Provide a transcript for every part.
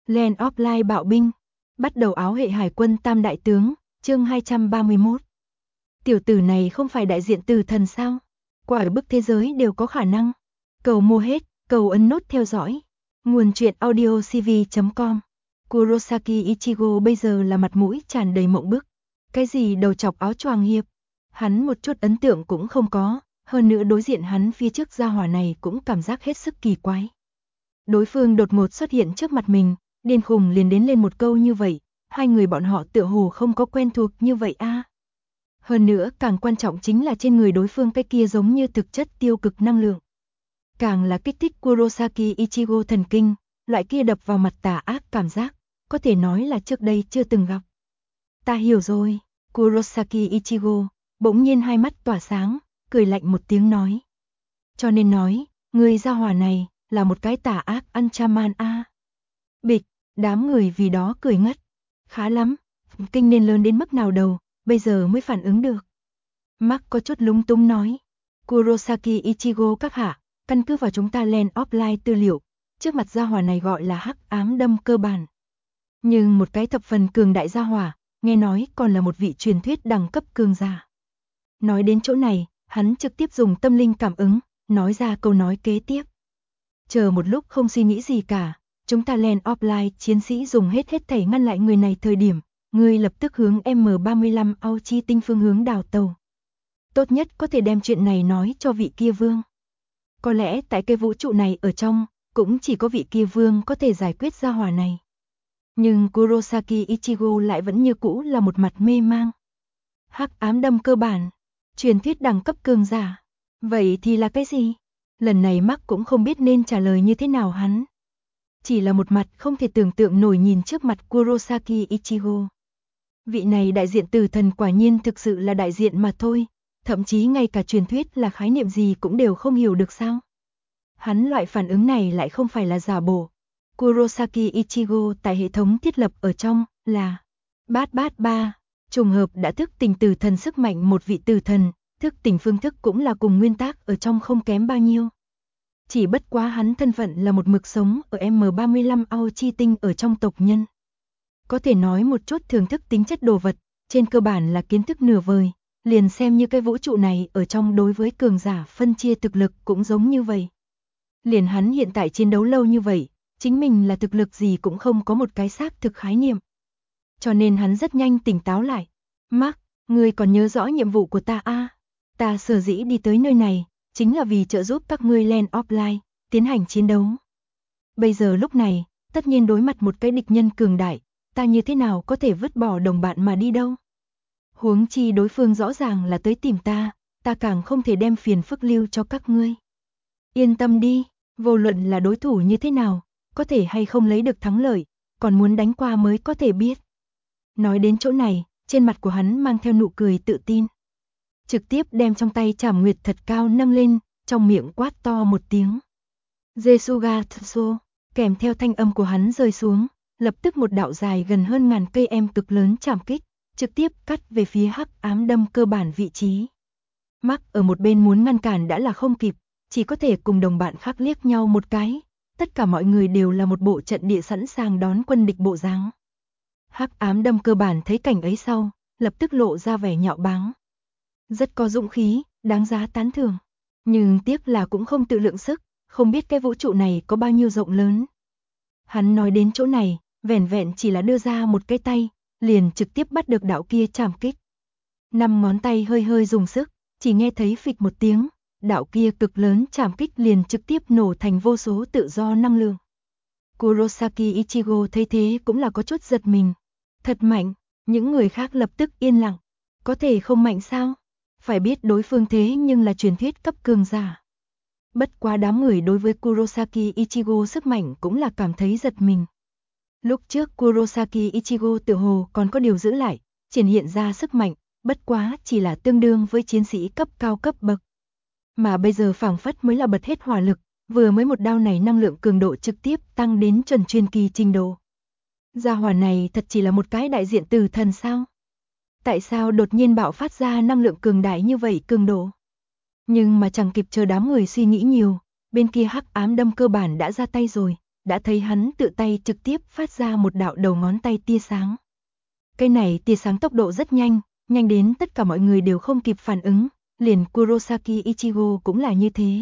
Land of Light bạo binh, bắt đầu áo hệ hải quân tam đại tướng, chương 231. Tiểu tử này không phải đại diện tử thần sao? Quả bức thế giới đều có khả năng. Cầu mua hết, cầu ấn nút theo dõi. Nguồn truyện audio cv.com. Kurosaki Ichigo bây giờ là mặt mũi tràn đầy mộng bức. Cái gì đầu chọc áo choàng hiệp? Hắn một chút ấn tượng cũng không có, hơn nữa đối diện hắn phía trước gia hỏa này cũng cảm giác hết sức kỳ quái. Đối phương đột ngột xuất hiện trước mặt mình, điên khùng liền đến lên một câu như vậy, hai người bọn họ tựa hồ không có quen thuộc như vậy a. Hơn nữa càng quan trọng chính là trên người đối phương cái kia giống như thực chất tiêu cực năng lượng. Càng là kích thích Kurosaki Ichigo thần kinh, loại kia đập vào mặt tà ác cảm giác, có thể nói là trước đây chưa từng gặp. Ta hiểu rồi, Kurosaki Ichigo, bỗng nhiên hai mắt tỏa sáng, cười lạnh một tiếng nói. Cho nên nói, người gia hỏa này, là một cái tà ác Anchaman a. Bịch, đám người vì đó cười ngất. Khá lắm, kinh nên lớn đến mức nào đầu, bây giờ mới phản ứng được. Mark có chút lúng túng nói. Kurosaki Ichigo các hạ, căn cứ vào chúng ta Land of Light tư liệu, trước mặt gia hỏa này gọi là hắc ám đâm cơ bản. Nhưng một cái thập phần cường đại gia hỏa, nghe nói còn là một vị truyền thuyết đẳng cấp cường giả. Nói đến chỗ này, hắn trực tiếp dùng tâm linh cảm ứng, nói ra câu nói kế tiếp. Chờ một lúc không suy nghĩ gì cả, chúng ta Land of Light chiến sĩ dùng hết thảy ngăn lại người này thời điểm, người lập tức hướng M35 Auchi tinh phương hướng đào tàu. Tốt nhất có thể đem chuyện này nói cho vị kia vương. Có lẽ tại cái vũ trụ này ở trong, cũng chỉ có vị kia vương có thể giải quyết gia hỏa này. Nhưng Kurosaki Ichigo lại vẫn như cũ là một mặt mê mang. Hắc ám đâm cơ bản, truyền thuyết đẳng cấp cường giả. Vậy thì là cái gì? Lần này Mark cũng không biết nên trả lời như thế nào hắn. Chỉ là một mặt không thể tưởng tượng nổi nhìn trước mặt Kurosaki Ichigo. Vị này đại diện tử thần quả nhiên thực sự là đại diện mà thôi, thậm chí ngay cả truyền thuyết là khái niệm gì cũng đều không hiểu được sao. Hắn loại phản ứng này lại không phải là giả bộ. Kurosaki Ichigo tại hệ thống thiết lập ở trong là bát ba, trùng hợp đã thức tỉnh tử thần sức mạnh một vị tử thần, thức tỉnh phương thức cũng là cùng nguyên tắc ở trong không kém bao nhiêu. Chỉ bất quá hắn thân phận là một mực sống ở M35 Auchi tinh ở trong tộc nhân. Có thể nói một chút thưởng thức tính chất đồ vật, trên cơ bản là kiến thức nửa vời, liền xem như cái vũ trụ này ở trong đối với cường giả phân chia thực lực cũng giống như vậy. Liền hắn hiện tại chiến đấu lâu như vậy, chính mình là thực lực gì cũng không có một cái xác thực khái niệm. Cho nên hắn rất nhanh tỉnh táo lại. Mark, ngươi còn nhớ rõ nhiệm vụ của ta a? Ta sở dĩ đi tới nơi này, chính là vì trợ giúp các ngươi Land of Light, tiến hành chiến đấu. Bây giờ lúc này, tất nhiên đối mặt một cái địch nhân cường đại, ta như thế nào có thể vứt bỏ đồng bạn mà đi đâu? Huống chi đối phương rõ ràng là tới tìm ta càng không thể đem phiền phức lưu cho các ngươi. Yên tâm đi, vô luận là đối thủ như thế nào, có thể hay không lấy được thắng lợi, còn muốn đánh qua mới có thể biết. Nói đến chỗ này, trên mặt của hắn mang theo nụ cười tự tin. Trực tiếp đem trong tay trảm nguyệt thật cao nâng lên, trong miệng quát to một tiếng. Jesuga Tso, kèm theo thanh âm của hắn rơi xuống, lập tức một đạo dài gần hơn ngàn cây em cực lớn chạm kích, trực tiếp cắt về phía hắc ám đâm cơ bản vị trí. Mark ở một bên muốn ngăn cản đã là không kịp, chỉ có thể cùng đồng bạn khác liếc nhau một cái, tất cả mọi người đều là một bộ trận địa sẵn sàng đón quân địch bộ dáng. Hắc ám đâm cơ bản thấy cảnh ấy sau, lập tức lộ ra vẻ nhạo báng. Rất có dũng khí, đáng giá tán thưởng. Nhưng tiếc là cũng không tự lượng sức, không biết cái vũ trụ này có bao nhiêu rộng lớn. Hắn nói đến chỗ này, vẻn vẹn chỉ là đưa ra một cái tay, liền trực tiếp bắt được đạo kia chạm kích. 5 ngón tay hơi hơi dùng sức, chỉ nghe thấy phịch một tiếng, đạo kia cực lớn chạm kích liền trực tiếp nổ thành vô số tự do năng lượng. Kurosaki Ichigo thấy thế cũng là có chút giật mình. Thật mạnh, những người khác lập tức yên lặng. Có thể không mạnh sao? Phải biết đối phương thế nhưng là truyền thuyết cấp cường giả. Bất quá đám người đối với Kurosaki Ichigo sức mạnh cũng là cảm thấy giật mình. Lúc trước Kurosaki Ichigo tự hồ còn có điều giữ lại, triển hiện ra sức mạnh, bất quá chỉ là tương đương với chiến sĩ cấp cao cấp bậc. Mà bây giờ phảng phất mới là bật hết hỏa lực, vừa mới một đao này năng lượng cường độ trực tiếp tăng đến chuẩn truyền kỳ trình độ. Gia hỏa này thật chỉ là một cái đại diện tử thần sao? Tại sao đột nhiên bạo phát ra năng lượng cường đại như vậy cường độ? Nhưng mà chẳng kịp chờ đám người suy nghĩ nhiều, bên kia hắc ám đâm cơ bản đã ra tay rồi, đã thấy hắn tự tay trực tiếp phát ra một đạo đầu ngón tay tia sáng. Cái này tia sáng tốc độ rất nhanh, nhanh đến tất cả mọi người đều không kịp phản ứng, liền Kurosaki Ichigo cũng là như thế.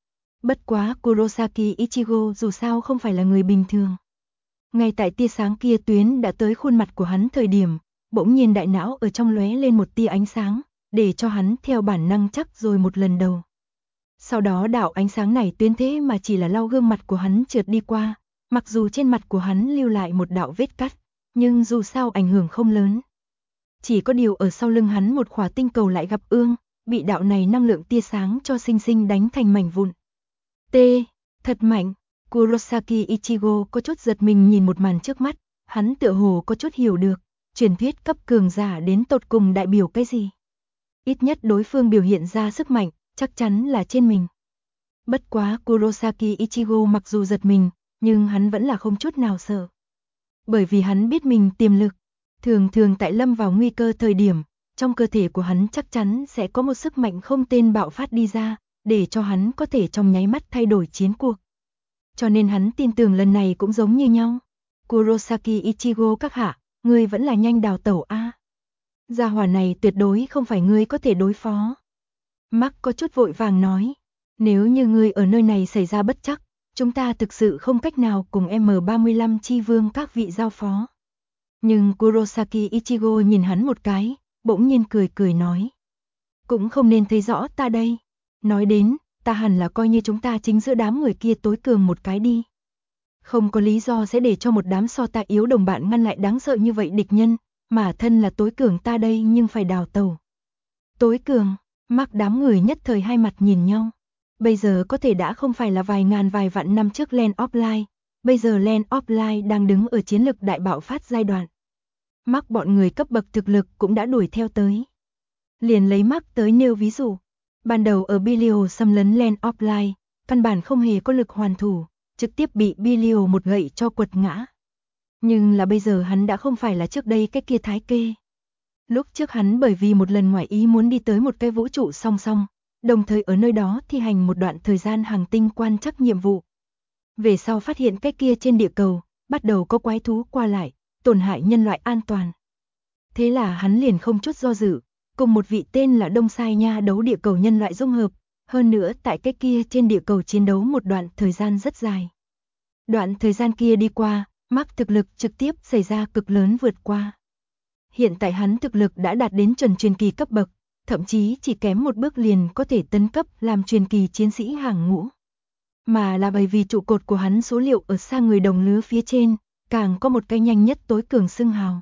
Bất quá Kurosaki Ichigo dù sao không phải là người bình thường. Ngay tại tia sáng kia tuyến đã tới khuôn mặt của hắn thời điểm, bỗng nhiên đại não ở trong lóe lên một tia ánh sáng, để cho hắn theo bản năng chắc rồi một lần đầu. Sau đó đạo ánh sáng này tuyến thế mà chỉ là lau gương mặt của hắn trượt đi qua, mặc dù trên mặt của hắn lưu lại một đạo vết cắt, nhưng dù sao ảnh hưởng không lớn. Chỉ có điều ở sau lưng hắn một khỏa tinh cầu lại gặp ương, bị đạo này năng lượng tia sáng cho sinh sinh đánh thành mảnh vụn. T, thật mạnh. Kurosaki Ichigo có chút giật mình nhìn một màn trước mắt, hắn tựa hồ có chút hiểu được, truyền thuyết cấp cường giả đến tột cùng đại biểu cái gì. Ít nhất đối phương biểu hiện ra sức mạnh, chắc chắn là trên mình. Bất quá Kurosaki Ichigo mặc dù giật mình, nhưng hắn vẫn là không chút nào sợ. Bởi vì hắn biết mình tiềm lực, thường thường tại lâm vào nguy cơ thời điểm, trong cơ thể của hắn chắc chắn sẽ có một sức mạnh không tên bạo phát đi ra, để cho hắn có thể trong nháy mắt thay đổi chiến cuộc. Cho nên hắn tin tưởng lần này cũng giống như nhau. Kurosaki Ichigo các hạ, ngươi vẫn là nhanh đào tẩu a. Gia hỏa này tuyệt đối không phải ngươi có thể đối phó. Mark có chút vội vàng nói, nếu như ngươi ở nơi này xảy ra bất trắc, chúng ta thực sự không cách nào cùng M35 chi vương các vị giao phó. Nhưng Kurosaki Ichigo nhìn hắn một cái, bỗng nhiên cười cười nói. Cũng không nên thấy rõ ta đây. Nói đến, ta hẳn là coi như chúng ta chính giữa đám người kia tối cường một cái đi. Không có lý do sẽ để cho một đám so ta yếu đồng bạn ngăn lại đáng sợ như vậy địch nhân, mà thân là tối cường ta đây nhưng phải đào tẩu. Tối cường, Mark đám người nhất thời hai mặt nhìn nhau. Bây giờ có thể đã không phải là vài ngàn vài vạn năm trước Land of Light, bây giờ Land of Light đang đứng ở chiến lực đại bạo phát giai đoạn. Mark bọn người cấp bậc thực lực cũng đã đuổi theo tới. Liền lấy Mark tới nêu ví dụ, ban đầu ở Bilio xâm lấn Land of Light, căn bản không hề có lực hoàn thủ, trực tiếp bị Bilio một gậy cho quật ngã. Nhưng là bây giờ hắn đã không phải là trước đây cái kia thái kê. Lúc trước hắn bởi vì một lần ngoại ý muốn đi tới một cái vũ trụ song song, đồng thời ở nơi đó thi hành một đoạn thời gian hành tinh quan trắc nhiệm vụ. Về sau phát hiện cái kia trên địa cầu, bắt đầu có quái thú qua lại, tổn hại nhân loại an toàn. Thế là hắn liền không chút do dự, cùng một vị tên là Đông Sai Nha đấu địa cầu nhân loại dung hợp, hơn nữa tại cái kia trên địa cầu chiến đấu một đoạn thời gian rất dài. Đoạn thời gian kia đi qua, Mark thực lực trực tiếp xảy ra cực lớn vượt qua. Hiện tại hắn thực lực đã đạt đến chuẩn truyền kỳ cấp bậc, thậm chí chỉ kém một bước liền có thể tấn cấp làm truyền kỳ chiến sĩ hàng ngũ. Mà là bởi vì trụ cột của hắn số liệu ở xa người đồng lứa phía trên, càng có một cái nhanh nhất tối cường xưng hào.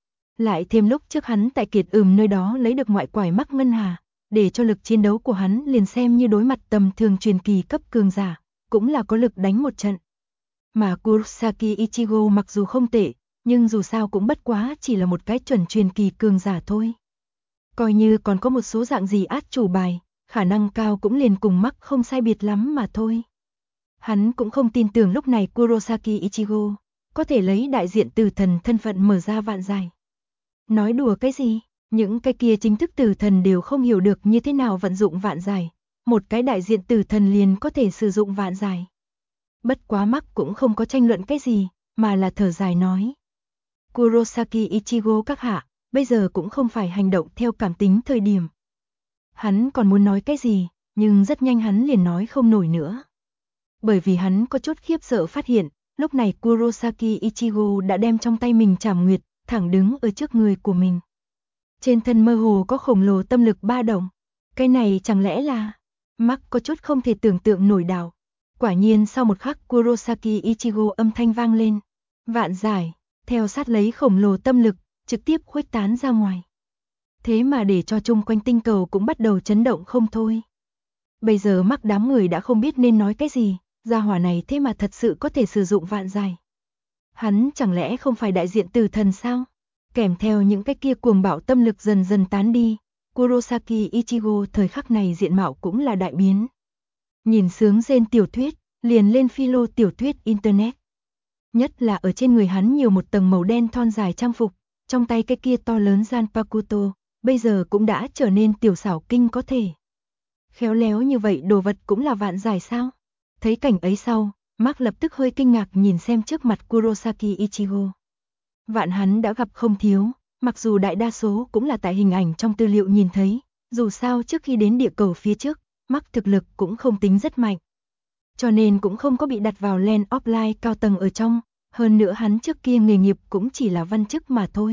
Lại thêm lúc trước hắn tại Kiệt nơi đó lấy được ngoại quải mắc ngân hà, để cho lực chiến đấu của hắn liền xem như đối mặt tầm thường truyền kỳ cấp cường giả, cũng là có lực đánh một trận. Mà Kurosaki Ichigo mặc dù không tệ, nhưng dù sao cũng bất quá chỉ là một cái chuẩn truyền kỳ cường giả thôi. Coi như còn có một số dạng gì át chủ bài, khả năng cao cũng liền cùng Mark không sai biệt lắm mà thôi. Hắn cũng không tin tưởng lúc này Kurosaki Ichigo có thể lấy đại diện tử thần thân phận mở ra vạn giải. Nói đùa cái gì, những cái kia chính thức tử thần đều không hiểu được như thế nào vận dụng vạn giải, một cái đại diện tử thần liền có thể sử dụng vạn giải. Bất quá Mark cũng không có tranh luận cái gì, mà là thở dài nói. Kurosaki Ichigo các hạ, bây giờ cũng không phải hành động theo cảm tính thời điểm. Hắn còn muốn nói cái gì, nhưng rất nhanh hắn liền nói không nổi nữa. Bởi vì hắn có chút khiếp sợ phát hiện, lúc này Kurosaki Ichigo đã đem trong tay mình trảm nguyệt, thẳng đứng ở trước người của mình. Trên thân mơ hồ có khổng lồ tâm lực ba động. Cái này chẳng lẽ là... Mark có chút không thể tưởng tượng nổi đạo. Quả nhiên sau một khắc Kurosaki Ichigo âm thanh vang lên. Vạn giải, theo sát lấy khổng lồ tâm lực, trực tiếp khuếch tán ra ngoài. Thế mà để cho chung quanh tinh cầu cũng bắt đầu chấn động không thôi. Bây giờ Mark đám người đã không biết nên nói cái gì, gia hỏa này thế mà thật sự có thể sử dụng vạn giải. Hắn chẳng lẽ không phải đại diện tử thần sao? Kèm theo những cái kia cuồng bạo tâm lực dần dần tán đi, Kurosaki Ichigo thời khắc này diện mạo cũng là đại biến. Nhìn sướng rên tiểu thuyết, liền lên philo tiểu thuyết internet. Nhất là ở trên người hắn nhiều một tầng màu đen thon dài trang phục, trong tay cái kia to lớn Zanpakuto, bây giờ cũng đã trở nên tiểu xảo kinh có thể. Khéo léo như vậy đồ vật cũng là vạn giải sao? Thấy cảnh ấy sau, Mark lập tức hơi kinh ngạc nhìn xem trước mặt Kurosaki Ichigo. Vạn hắn đã gặp không thiếu, mặc dù đại đa số cũng là tại hình ảnh trong tư liệu nhìn thấy, dù sao trước khi đến địa cầu phía trước, Mark thực lực cũng không tính rất mạnh. Cho nên cũng không có bị đặt vào Land of Light cao tầng ở trong, hơn nữa hắn trước kia nghề nghiệp cũng chỉ là văn chức mà thôi.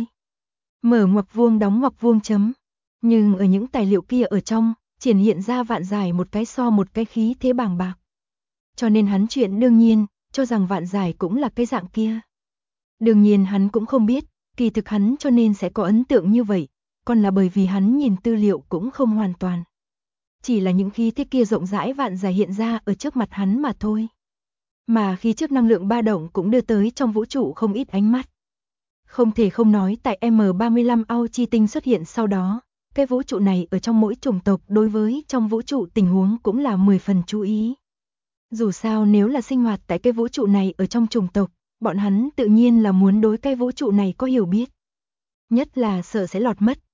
Mở ngoặc vuông đóng ngoặc vuông chấm. Nhưng ở những tài liệu kia ở trong, triển hiện ra Vạn Giải một cái so một cái khí thế bàng bạc. Cho nên hắn chuyện đương nhiên, cho rằng Vạn Giải cũng là cái dạng kia. Đương nhiên hắn cũng không biết, kỳ thực hắn cho nên sẽ có ấn tượng như vậy, còn là bởi vì hắn nhìn tư liệu cũng không hoàn toàn. Chỉ là những khí thế kia rộng rãi Vạn Giải hiện ra ở trước mặt hắn mà thôi. Mà khí trước năng lượng ba động cũng đưa tới trong vũ trụ không ít ánh mắt. Không thể không nói tại M35 Ao Chi Tinh xuất hiện sau đó, cái vũ trụ này ở trong mỗi chủng tộc đối với trong vũ trụ tình huống cũng là 10 phần chú ý. Dù sao nếu là sinh hoạt tại cái vũ trụ này ở trong chủng tộc, bọn hắn tự nhiên là muốn đối cái vũ trụ này có hiểu biết. Nhất là sợ sẽ lọt mất,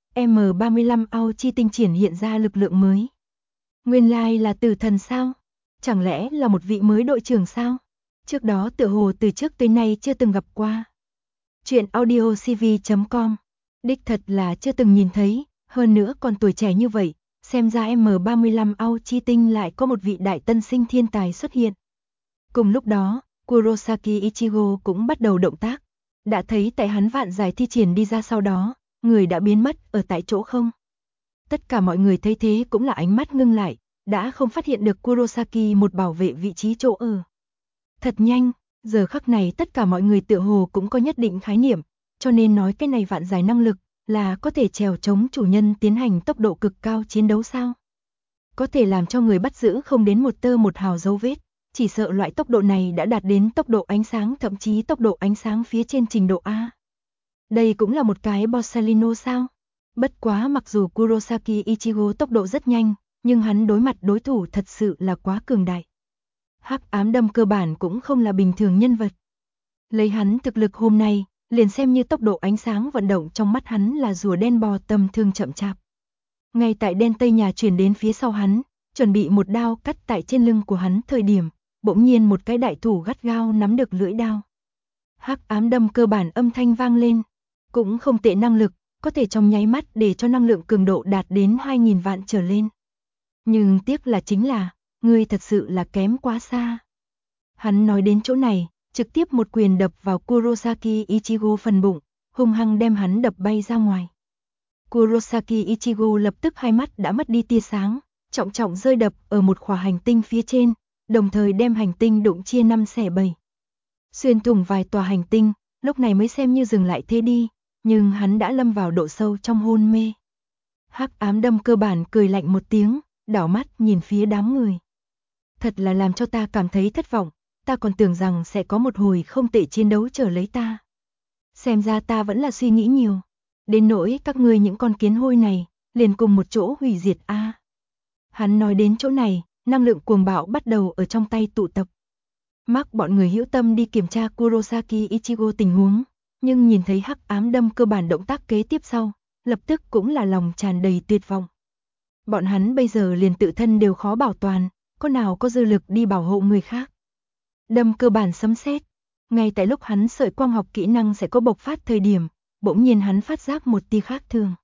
M35 Ao Chi Tinh triển hiện ra lực lượng mới. Nguyên lai là tử thần sao? Chẳng lẽ là một vị mới đội trưởng sao? Trước đó tựa hồ từ trước tới nay chưa từng gặp qua. Chuyện audiocv.com. Đích thật là chưa từng nhìn thấy, hơn nữa còn tuổi trẻ như vậy, xem ra M35 Ao Chi Tinh lại có một vị đại tân sinh thiên tài xuất hiện. Cùng lúc đó, Kurosaki Ichigo cũng bắt đầu động tác. Đã thấy tại hắn Vạn Giải thi triển đi ra sau đó, người đã biến mất ở tại chỗ không. Tất cả mọi người thấy thế cũng là ánh mắt ngưng lại, đã không phát hiện được Kurosaki một bảo vệ vị trí chỗ ở. Thật nhanh, giờ khắc này tất cả mọi người tựa hồ cũng có nhất định khái niệm, cho nên nói cái này Vạn Giải năng lực là có thể trèo chống chủ nhân tiến hành tốc độ cực cao chiến đấu sao? Có thể làm cho người bắt giữ không đến một tơ một hào dấu vết, chỉ sợ loại tốc độ này đã đạt đến tốc độ ánh sáng thậm chí tốc độ ánh sáng phía trên trình độ A. Đây cũng là một cái Borsalino sao? Bất quá mặc dù Kurosaki Ichigo tốc độ rất nhanh, nhưng hắn đối mặt đối thủ thật sự là quá cường đại. Hắc ám đâm cơ bản cũng không là bình thường nhân vật. Lấy hắn thực lực hôm nay, liền xem như tốc độ ánh sáng vận động trong mắt hắn là rùa đen bò tầm thường chậm chạp. Ngay tại đen tây nhà chuyển đến phía sau hắn, chuẩn bị một đao cắt tại trên lưng của hắn thời điểm, bỗng nhiên một cái đại thủ gắt gao nắm được lưỡi đao. Hắc ám đâm cơ bản âm thanh vang lên, cũng không tệ năng lực, có thể trong nháy mắt để cho năng lượng cường độ đạt đến 2000 vạn trở lên. Nhưng tiếc là chính là, ngươi thật sự là kém quá xa. Hắn nói đến chỗ này, trực tiếp một quyền đập vào Kurosaki Ichigo phần bụng, hung hăng đem hắn đập bay ra ngoài. Kurosaki Ichigo lập tức hai mắt đã mất đi tia sáng, trọng trọng rơi đập ở một khỏa hành tinh phía trên, đồng thời đem hành tinh đụng chia 5 xẻ 7. Xuyên thủng vài tòa hành tinh, lúc này mới xem như dừng lại thế đi, nhưng hắn đã lâm vào độ sâu trong hôn mê. Hắc ám đâm cơ bản cười lạnh một tiếng, đảo mắt nhìn phía đám người. Thật là làm cho ta cảm thấy thất vọng, ta còn tưởng rằng sẽ có một hồi không tệ chiến đấu chờ lấy ta. Xem ra ta vẫn là suy nghĩ nhiều. Đến nỗi các ngươi những con kiến hôi này, liền cùng một chỗ hủy diệt a. Hắn nói đến chỗ này, năng lượng cuồng bạo bắt đầu ở trong tay tụ tập. Mark bọn người hữu tâm đi kiểm tra Kurosaki Ichigo tình huống, nhưng nhìn thấy hắc ám đâm cơ bản động tác kế tiếp sau, lập tức cũng là lòng tràn đầy tuyệt vọng. Bọn hắn bây giờ liền tự thân đều khó bảo toàn, có nào có dư lực đi bảo hộ người khác. Đâm cơ bản sấm sét, ngay tại lúc hắn sợi quang học kỹ năng sẽ có bộc phát thời điểm, bỗng nhiên hắn phát giác một tia khác thường.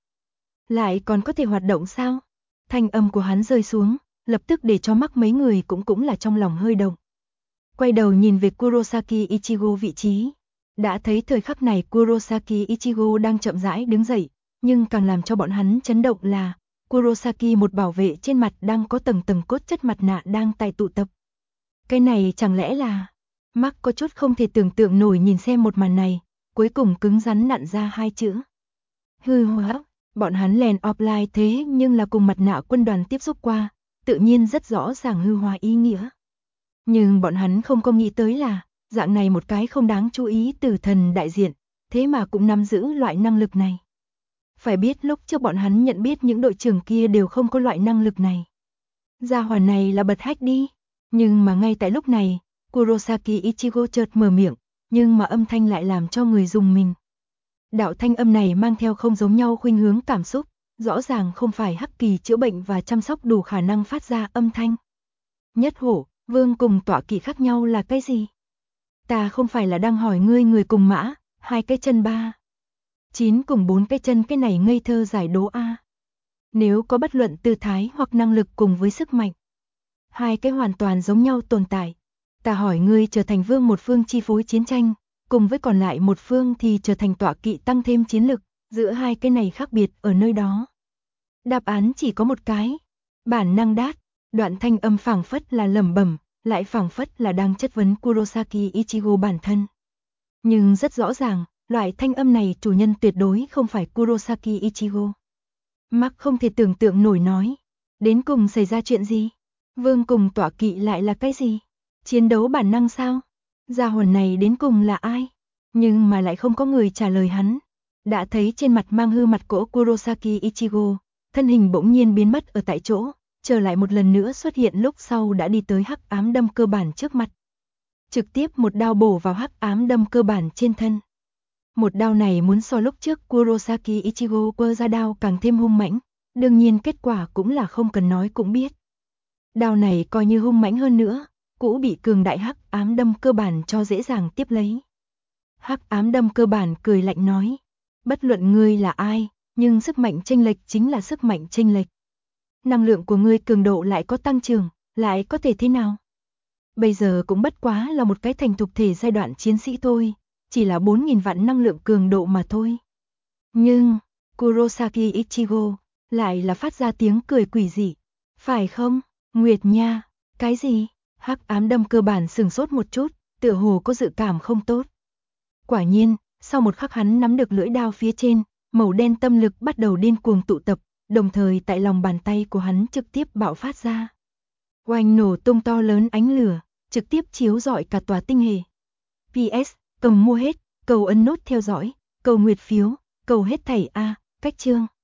Lại còn có thể hoạt động sao? Thanh âm của hắn rơi xuống, lập tức để cho Mark mấy người cũng là trong lòng hơi động. Quay đầu nhìn về Kurosaki Ichigo vị trí, đã thấy thời khắc này Kurosaki Ichigo đang chậm rãi đứng dậy, nhưng càng làm cho bọn hắn chấn động là Kurosaki một bảo vệ trên mặt đang có tầng tầng cốt chất mặt nạ đang tại tụ tập. Cái này chẳng lẽ là... Mark có chút không thể tưởng tượng nổi nhìn xem một màn này, cuối cùng cứng rắn nặn ra hai chữ. Hư hóa, bọn hắn Land of Light thế nhưng là cùng mặt nạ quân đoàn tiếp xúc qua, tự nhiên rất rõ ràng hư hóa ý nghĩa. Nhưng bọn hắn không có nghĩ tới là, dạng này một cái không đáng chú ý tử thần đại diện, thế mà cũng nắm giữ loại năng lực này. Phải biết lúc trước bọn hắn nhận biết những đội trưởng kia đều không có loại năng lực này. Gia hỏa này là bật hách đi, nhưng mà ngay tại lúc này, Kurosaki Ichigo chợt mở miệng, nhưng mà âm thanh lại làm cho người rùng mình. Đạo thanh âm này mang theo không giống nhau khuynh hướng cảm xúc, rõ ràng không phải hắc kỳ chữa bệnh và chăm sóc đủ khả năng phát ra âm thanh. Nhất hổ, Vương cùng tọa kỵ khác nhau là cái gì? Ta không phải là đang hỏi ngươi người cùng mã, 2 cái chân 3. 9 cùng 4 cái chân, cái này ngây thơ giải đố a. Nếu có bất luận tư thái hoặc năng lực cùng với sức mạnh, 2 cái hoàn toàn giống nhau tồn tại. Ta hỏi ngươi trở thành vương một phương chi phối chiến tranh, cùng với còn lại một phương thì trở thành tọa kỵ tăng thêm chiến lực, giữa 2 cái này khác biệt ở nơi đó. Đáp án chỉ có một cái. Bản năng đát, đoạn thanh âm phảng phất là lẩm bẩm, lại phảng phất là đang chất vấn Kurosaki Ichigo bản thân. Nhưng rất rõ ràng, loại thanh âm này chủ nhân tuyệt đối không phải Kurosaki Ichigo. Mark không thể tưởng tượng nổi nói. Đến cùng xảy ra chuyện gì? Vương cùng tọa kỵ lại là cái gì? Chiến đấu bản năng sao? Gia hồn này đến cùng là ai? Nhưng mà lại không có người trả lời hắn. Đã thấy trên mặt mang hư mặt cỗ Kurosaki Ichigo, thân hình bỗng nhiên biến mất ở tại chỗ, trở lại một lần nữa xuất hiện lúc sau đã đi tới hắc ám đâm cơ bản trước mặt. Trực tiếp một đao bổ vào hắc ám đâm cơ bản trên thân. Một đao này muốn so lúc trước Kurosaki Ichigo quơ ra đao càng thêm hung mãnh, đương nhiên kết quả cũng là không cần nói cũng biết. Đao này coi như hung mãnh hơn nữa, cũng bị cường đại hắc ám đâm cơ bản cho dễ dàng tiếp lấy. Hắc ám đâm cơ bản cười lạnh nói, bất luận ngươi là ai, nhưng sức mạnh chênh lệch chính là sức mạnh chênh lệch. Năng lượng của ngươi cường độ lại có tăng trưởng, lại có thể thế nào? Bây giờ cũng bất quá là một cái thành thục thể giai đoạn chiến sĩ thôi, chỉ là 4.000 vạn năng lượng cường độ mà thôi. Nhưng, Kurosaki Ichigo lại là phát ra tiếng cười quỷ dị. Phải không, Nguyệt nha, cái gì? Hắc ám đâm cơ bản sửng sốt một chút, tựa hồ có dự cảm không tốt. Quả nhiên, sau một khắc hắn nắm được lưỡi đao phía trên, màu đen tâm lực bắt đầu điên cuồng tụ tập, đồng thời tại lòng bàn tay của hắn trực tiếp bạo phát ra. Oanh nổ tung to lớn ánh lửa, trực tiếp chiếu rọi cả tòa tinh hệ. PS, cầm mua hết, cầu ấn nút theo dõi, cầu nguyệt phiếu, cầu hết thảy a, cách chương.